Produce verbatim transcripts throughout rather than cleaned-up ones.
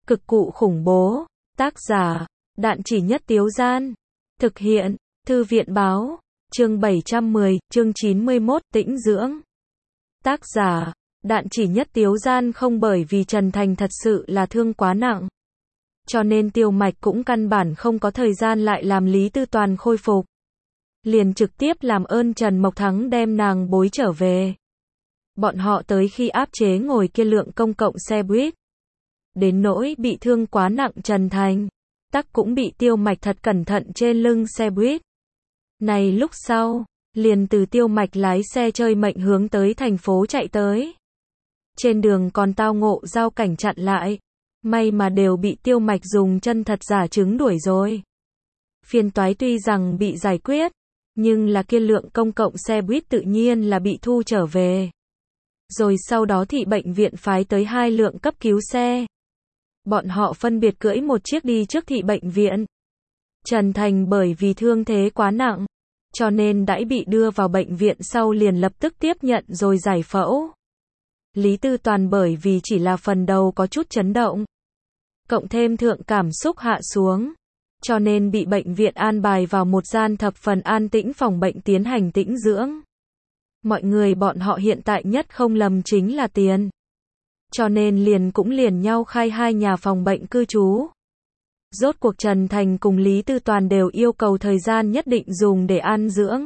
Cực cụ khủng bố. Tác giả, Đạn Chỉ Nhất Tiếu Gian. Thực hiện, Thư viện Báo. Chương bảy trăm mười, chương chín mươi mốt, tĩnh dưỡng. Tác giả, Đạn Chỉ Nhất Tiếu Gian. Không, bởi vì Trần Thành thật sự là thương quá nặng, cho nên Tiêu Mạch cũng căn bản không có thời gian lại làm Lý Tư Toàn khôi phục. Liền trực tiếp làm ơn Trần Mộc Thắng đem nàng bối trở về. Bọn họ tới khi áp chế ngồi kia lượng công cộng xe buýt. Đến nỗi bị thương quá nặng Trần Thành, tắc cũng bị Tiêu Mạch thật cẩn thận trên lưng xe buýt. Này lúc sau, liền từ Tiêu Mạch lái xe chơi mệnh hướng tới thành phố chạy tới. Trên đường còn tao ngộ giao cảnh chặn lại. May mà đều bị Tiêu Mạch dùng chân thật giả chứng đuổi rồi. Phiền toái tuy rằng bị giải quyết, nhưng là kia lượng công cộng xe buýt tự nhiên là bị thu trở về. Rồi sau đó thị bệnh viện phái tới hai lượng cấp cứu xe. Bọn họ phân biệt cưỡi một chiếc đi trước thị bệnh viện. Trần Thành bởi vì thương thế quá nặng, cho nên đã bị đưa vào bệnh viện sau liền lập tức tiếp nhận rồi giải phẫu. Lý Tư Toàn bởi vì chỉ là phần đầu có chút chấn động, cộng thêm thượng cảm xúc hạ xuống, cho nên bị bệnh viện an bài vào một gian thập phần an tĩnh phòng bệnh tiến hành tĩnh dưỡng. Mọi người bọn họ hiện tại nhất không lầm chính là tiền. Cho nên liền cũng liền nhau khai hai nhà phòng bệnh cư trú. Rốt cuộc Trần Thành cùng Lý Tư Toàn đều yêu cầu thời gian nhất định dùng để an dưỡng.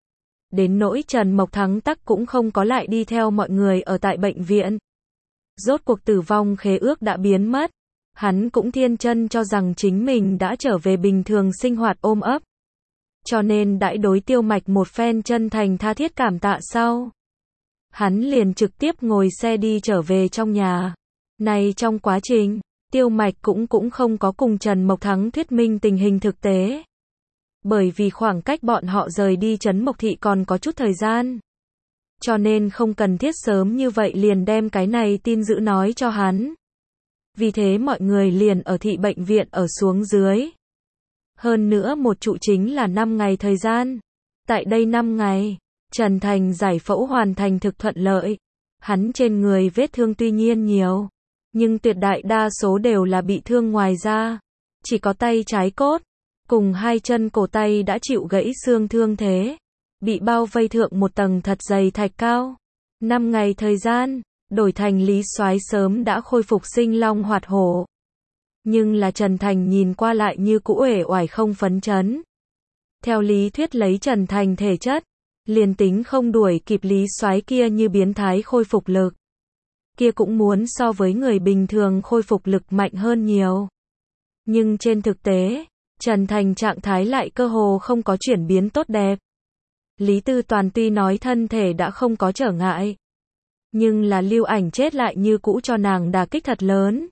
Đến nỗi Trần Mộc Thắng tắc cũng không có lại đi theo mọi người ở tại bệnh viện. Rốt cuộc tử vong khế ước đã biến mất. Hắn cũng thiên chân cho rằng chính mình đã trở về bình thường sinh hoạt ôm ấp. Cho nên đãi đối Tiêu Mạch một phen chân thành tha thiết cảm tạ sau. Hắn liền trực tiếp ngồi xe đi trở về trong nhà. Này trong quá trình, Tiêu Mạch cũng cũng không có cùng Trần Mộc Thắng thuyết minh tình hình thực tế. Bởi vì khoảng cách bọn họ rời đi Trấn Mộc Thị còn có chút thời gian. Cho nên không cần thiết sớm như vậy liền đem cái này tin dữ nói cho hắn. Vì thế mọi người liền ở thị bệnh viện ở xuống dưới. Hơn nữa một trụ chính là năm ngày thời gian. Tại đây năm ngày, Trần Thành giải phẫu hoàn thành thực thuận lợi. Hắn trên người vết thương tuy nhiên nhiều, nhưng tuyệt đại đa số đều là bị thương ngoài da. Chỉ có tay trái cốt, cùng hai chân cổ tay đã chịu gãy xương thương thế. Bị bao vây thượng một tầng thật dày thạch cao. Năm ngày thời gian, đổi thành Lý Soái sớm đã khôi phục sinh long hoạt hổ. Nhưng là Trần Thành nhìn qua lại như cũ uể oải không phấn chấn. Theo lý thuyết lấy Trần Thành thể chất, liền tính không đuổi kịp Lý Soái kia như biến thái khôi phục lực, kia cũng muốn so với người bình thường khôi phục lực mạnh hơn nhiều. Nhưng trên thực tế, Trần Thành trạng thái lại cơ hồ không có chuyển biến tốt đẹp. Lý Tư Toàn tuy nói thân thể đã không có trở ngại, nhưng là Lưu Ảnh chết lại như cũ cho nàng đả kích thật lớn.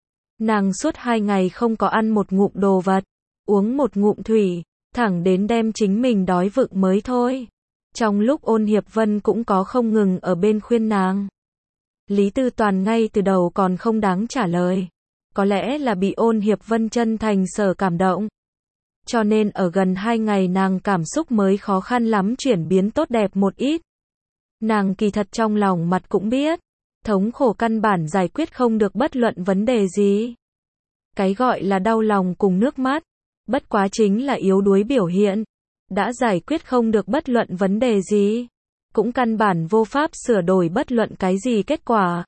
Nàng suốt hai ngày không có ăn một ngụm đồ vật, uống một ngụm thủy, thẳng đến đem chính mình đói vựng mới thôi. Trong lúc Ôn Hiệp Vân cũng có không ngừng ở bên khuyên nàng. Lý Tư Toàn ngay từ đầu còn không đáng trả lời. Có lẽ là bị Ôn Hiệp Vân chân thành sở cảm động. Cho nên ở gần hai ngày nàng cảm xúc mới khó khăn lắm chuyển biến tốt đẹp một ít. Nàng kỳ thật trong lòng mặt cũng biết, thống khổ căn bản giải quyết không được bất luận vấn đề gì. Cái gọi là đau lòng cùng nước mắt, bất quá chính là yếu đuối biểu hiện. Đã giải quyết không được bất luận vấn đề gì, cũng căn bản vô pháp sửa đổi bất luận cái gì kết quả.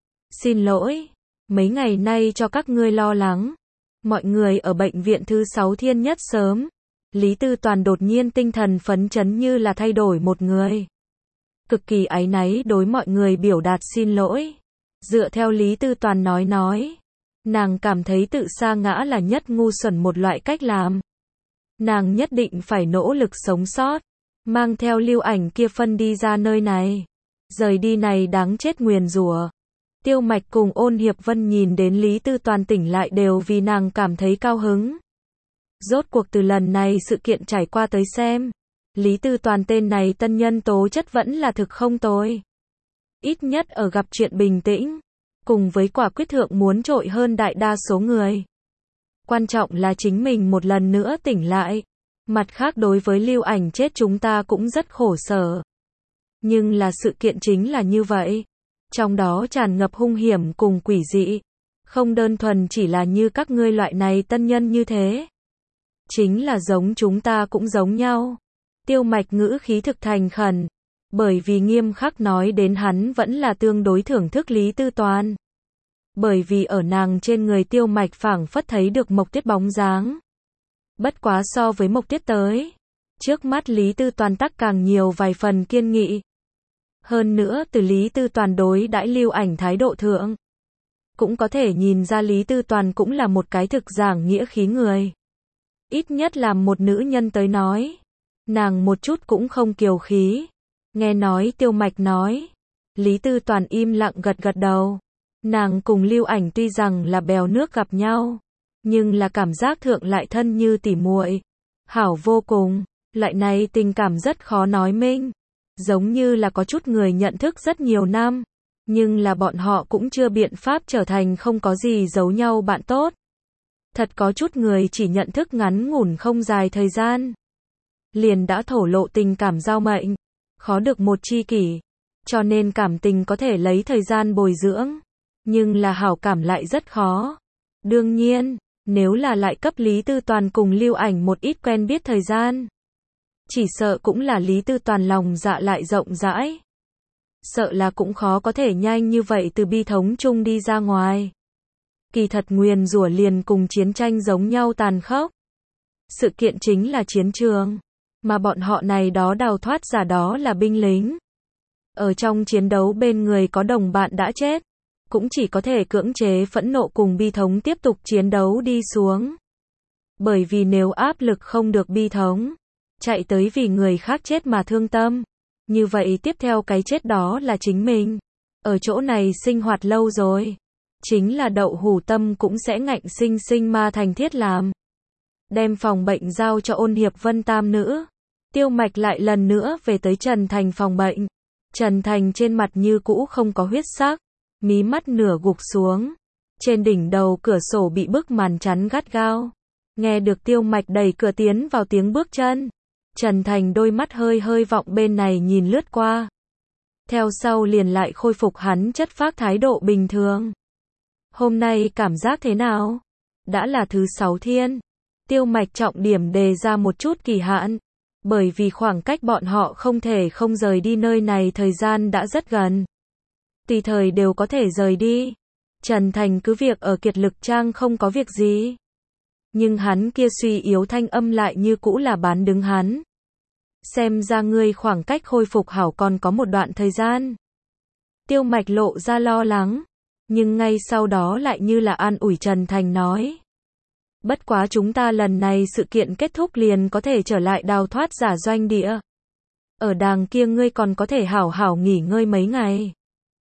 Xin lỗi, mấy ngày nay cho các ngươi lo lắng. Mọi người ở bệnh viện thứ sáu thiên nhất sớm, Lý Tư Toàn đột nhiên tinh thần phấn chấn như là thay đổi một người. Cực kỳ áy náy đối mọi người biểu đạt xin lỗi. Dựa theo Lý Tư Toàn nói nói, nàng cảm thấy tự sa ngã là nhất ngu xuẩn một loại cách làm. Nàng nhất định phải nỗ lực sống sót, mang theo Lưu Ảnh kia phân đi ra nơi này. Rời đi này đáng chết nguyền rủa. Tiêu Mạch cùng Ôn Hiệp Vân nhìn đến Lý Tư Toàn tỉnh lại đều vì nàng cảm thấy cao hứng. Rốt cuộc từ lần này sự kiện trải qua tới xem, Lý Tư Toàn tên này tân nhân tố chất vẫn là thực không tồi. Ít nhất ở gặp chuyện bình tĩnh, cùng với quả quyết thượng muốn trội hơn đại đa số người. Quan trọng là chính mình một lần nữa tỉnh lại. Mặt khác đối với Lưu Ảnh chết chúng ta cũng rất khổ sở. Nhưng là sự kiện chính là như vậy. Trong đó tràn ngập hung hiểm cùng quỷ dị. Không đơn thuần chỉ là như các ngươi loại này tân nhân như thế. Chính là giống chúng ta cũng giống nhau. Tiêu Mạch ngữ khí thực thành khẩn. Bởi vì nghiêm khắc nói đến hắn vẫn là tương đối thưởng thức Lý Tư Toàn. Bởi vì ở nàng trên người Tiêu Mạch phảng phất thấy được Mộc Tuyết bóng dáng. Bất quá so với Mộc Tuyết tới, trước mắt Lý Tư Toàn tắc càng nhiều vài phần kiên nghị. Hơn nữa từ Lý Tư Toàn đối đãi Lưu Ảnh thái độ thượng, cũng có thể nhìn ra Lý Tư Toàn cũng là một cái thực giảng nghĩa khí người. Ít nhất làm một nữ nhân tới nói, nàng một chút cũng không kiều khí. Nghe nói Tiêu Mạch nói, Lý Tư Toàn im lặng gật gật đầu. Nàng cùng Lưu Ảnh tuy rằng là bèo nước gặp nhau, nhưng là cảm giác thượng lại thân như tỉ muội, hảo vô cùng. Loại này tình cảm rất khó nói minh, giống như là có chút người nhận thức rất nhiều năm, nhưng là bọn họ cũng chưa biện pháp trở thành không có gì giấu nhau bạn tốt. Thật có chút người chỉ nhận thức ngắn ngủn không dài thời gian, liền đã thổ lộ tình cảm giao mệnh, khó được một tri kỷ, cho nên cảm tình có thể lấy thời gian bồi dưỡng, nhưng là hảo cảm lại rất khó. Đương nhiên, nếu là lại cấp Lý Tư Toàn cùng Lưu Ảnh một ít quen biết thời gian, chỉ sợ cũng là Lý Tư Toàn lòng dạ lại rộng rãi. Sợ là cũng khó có thể nhanh như vậy từ bi thống chung đi ra ngoài. Kỳ thật nguyền rủa liền cùng chiến tranh giống nhau tàn khốc. Sự kiện chính là chiến trường, mà bọn họ này đó đào thoát giả đó là binh lính. Ở trong chiến đấu bên người có đồng bạn đã chết, cũng chỉ có thể cưỡng chế phẫn nộ cùng bi thống tiếp tục chiến đấu đi xuống. Bởi vì nếu áp lực không được bi thống, chạy tới vì người khác chết mà thương tâm, như vậy tiếp theo cái chết đó là chính mình. Ở chỗ này sinh hoạt lâu rồi, chính là đậu hủ tâm cũng sẽ ngạnh sinh sinh ma thành thiết làm. Đem phòng bệnh giao cho Ôn Hiệp Vân tam nữ. Tiêu Mạch lại lần nữa về tới Trần Thành phòng bệnh. Trần Thành trên mặt như cũ không có huyết sắc, mí mắt nửa gục xuống. Trên đỉnh đầu cửa sổ bị bức màn chắn gắt gao. Nghe được Tiêu Mạch đẩy cửa tiến vào tiếng bước chân, Trần Thành đôi mắt hơi hơi vọng bên này nhìn lướt qua. Theo sau liền lại khôi phục hắn chất phác thái độ bình thường. Hôm nay cảm giác thế nào? Đã là thứ sáu thiên. Tiêu Mạch trọng điểm đề ra một chút kỳ hạn. Bởi vì khoảng cách bọn họ không thể không rời đi nơi này thời gian đã rất gần. Tùy thời đều có thể rời đi. Trần Thành cứ việc ở kiệt lực trang không có việc gì. Nhưng hắn kia suy yếu thanh âm lại như cũ là bán đứng hắn. Xem ra ngươi khoảng cách khôi phục hảo còn có một đoạn thời gian. Tiêu Mạch lộ ra lo lắng. Nhưng ngay sau đó lại như là an ủi Trần Thành nói. Bất quá chúng ta lần này sự kiện kết thúc liền có thể trở lại đào thoát giả doanh địa. Ở đàng kia ngươi còn có thể hảo hảo nghỉ ngơi mấy ngày.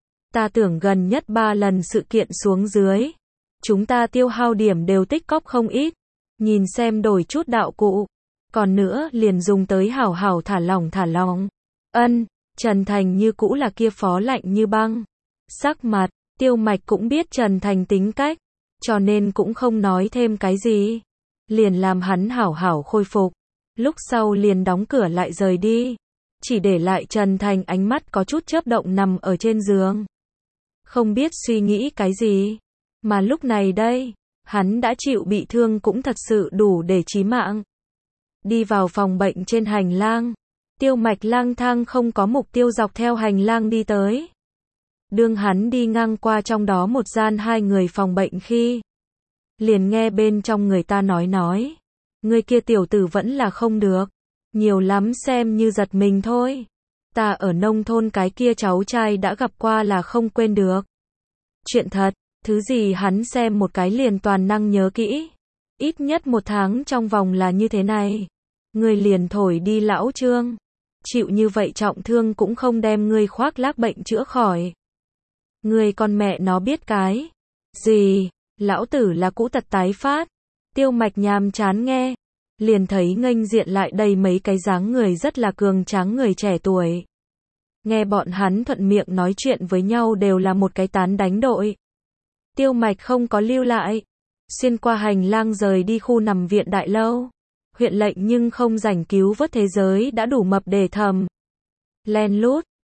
Ta tưởng gần nhất ba lần sự kiện xuống dưới. Chúng ta tiêu hao điểm đều tích cóp không ít. Nhìn xem đổi chút đạo cụ. Còn nữa liền dùng tới hảo hảo thả lỏng thả lỏng. Ân, Trần Thành như cũ là kia phó lạnh như băng. Sắc mặt, Tiêu Mạch cũng biết Trần Thành tính cách. Cho nên cũng không nói thêm cái gì. Liền làm hắn hảo hảo khôi phục. Lúc sau liền đóng cửa lại rời đi. Chỉ để lại Trần Thành ánh mắt có chút chớp động nằm ở trên giường. Không biết suy nghĩ cái gì. Mà lúc này đây, hắn đã chịu bị thương cũng thật sự đủ để chí mạng. Đi vào phòng bệnh trên hành lang. Tiêu Mạch lang thang không có mục tiêu dọc theo hành lang đi tới. Đương hắn đi ngang qua trong đó một gian hai người phòng bệnh khi, liền nghe bên trong người ta nói nói. Người kia tiểu tử vẫn là không được. Nhiều lắm xem như giật mình thôi. Ta ở nông thôn cái kia cháu trai đã gặp qua là không quên được. Chuyện thật, thứ gì hắn xem một cái liền toàn năng nhớ kỹ. Ít nhất một tháng trong vòng là như thế này. Người liền thổi đi lão Trương. Chịu như vậy trọng thương cũng không đem ngươi khoác lác bệnh chữa khỏi. Người con mẹ nó biết cái gì, lão tử là cũ tật tái phát. Tiêu Mạch nhàm chán nghe, liền thấy nghênh diện lại đầy mấy cái dáng người rất là cường tráng người trẻ tuổi. Nghe bọn hắn thuận miệng nói chuyện với nhau đều là một cái tán đánh đội. Tiêu Mạch không có lưu lại, xuyên qua hành lang rời đi khu nằm viện đại lâu. Huyện lệnh nhưng không rảnh cứu vớt thế giới đã đủ mập để thầm. Len lút,